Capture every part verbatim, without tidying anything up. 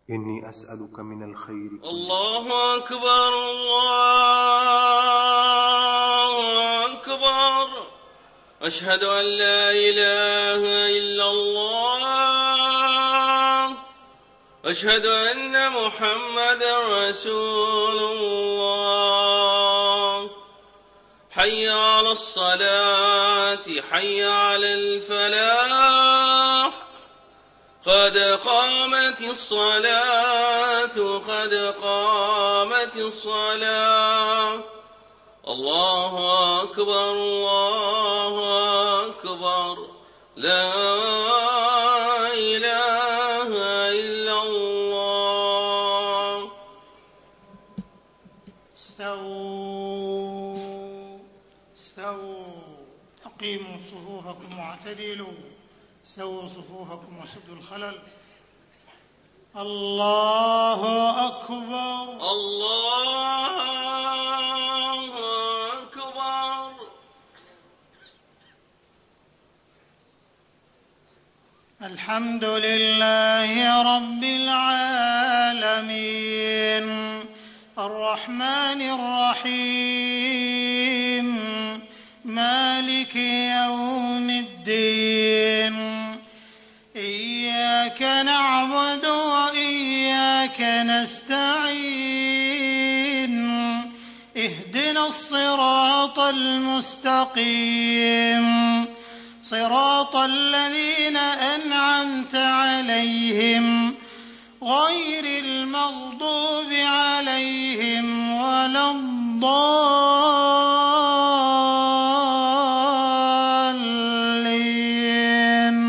إني أسألك من الخير كله. الله أكبر الله أكبر. أشهد أن لا إله إلا الله. أشهد أن محمدا رسول الله. حي على الصلاة حي على الفلاح. قد قامت الصلاة قد قامت الصلاة. الله أكبر الله أكبر. لا إله إلا الله. استووا استووا أقيموا صفوفكم واعتدلوا. استووا صفوفكم وسدوا الخلل. الله أكبر الله أكبر. الحمد لله رب العالمين الرحمن الرحيم مالك يوم الدين. إياك نعبد وإياك نستعين. اهدنا الصراط المستقيم صراط الذين أنعمت عليهم غير المغضوب عليهم ولا الضالين.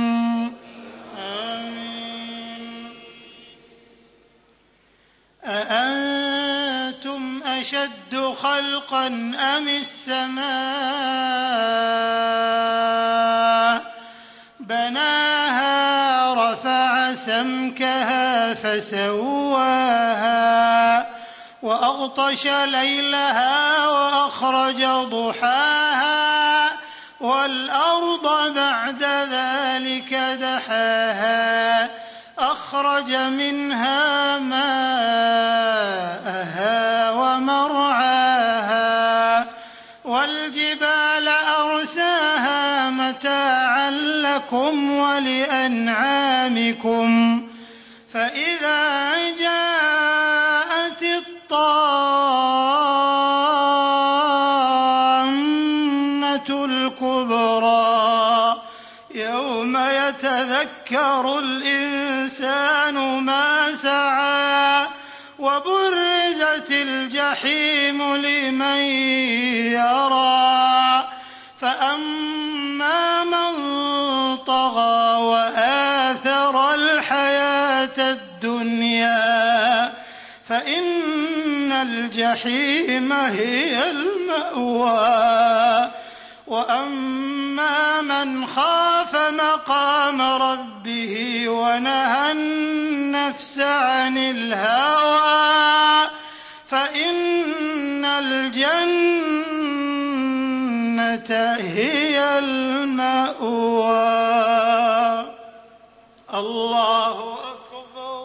آمين. أأنتم أشد خلقا أم السماء بناها رفع سمكها فسواها وأغطش ليلها وأخرج ضحاها والأرض بعد ذلك دحاها أخرج منها ماءها ومرعاها والجبال أرساها متاعا لكم ولأنعامكم. فإذا جاءت الطامة الكبرى يوم يتذكر الإنسان ما سعى وبرزت الجحيم لمن يرى. فأما من طغى وآثر الحياة الدنيا فإن الجحيم هي المأوى. وأما من خاف مقام ربه ونهى النفس عن الهوى فإن الجنة هي المأوى. الله أكبر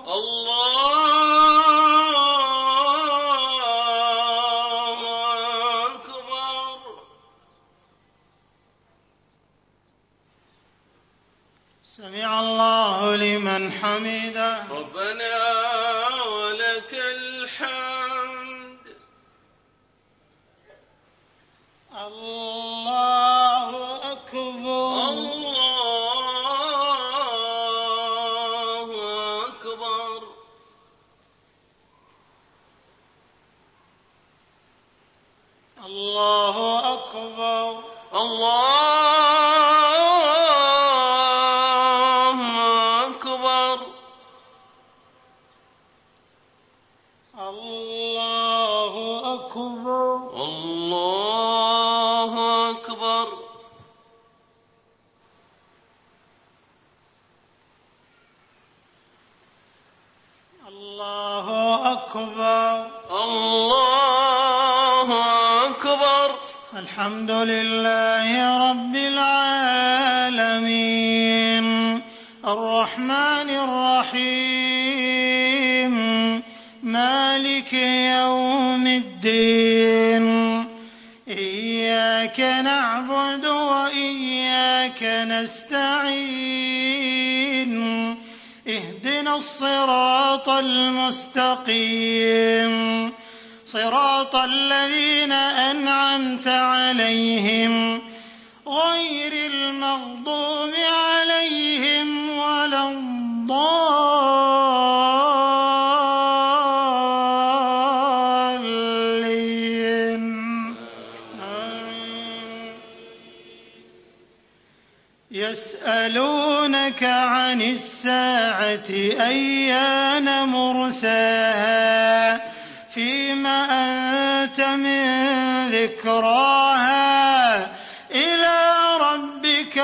الله أكبر. سمع الله لمن حمده. ربنا ولك الحمد. الله أكبر الله أكبر. الله أكبر الله أكبر. الله أكبر الله أكبر. الله أكبر الله أكبر. الحمد لله رب العالمين الرحمن الرحيم مالك يوم الدين إياك نعبد وإياك نستعين اهدنا الصراط المستقيم صراط الذين أنعمت عليهم غير المغضوب عليهم ولا الضالين. يسألونك عن الساعة أيان مرساها فيما أنت من ذكراها إلى ربك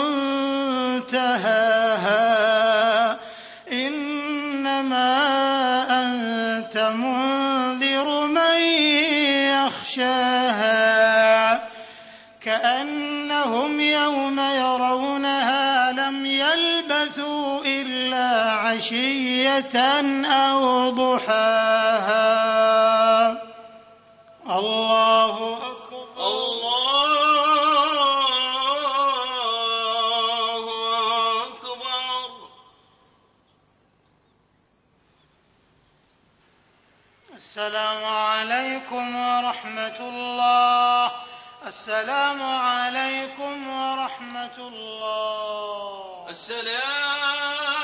منتهاها إنما أنت منذر من يخشاها كأنهم يوم يرونها لم يلبثوا إلا عشية أو ضحاها. الله أكبر. الله أكبر. السلام عليكم ورحمة الله. السلام عليكم ورحمة الله. السلام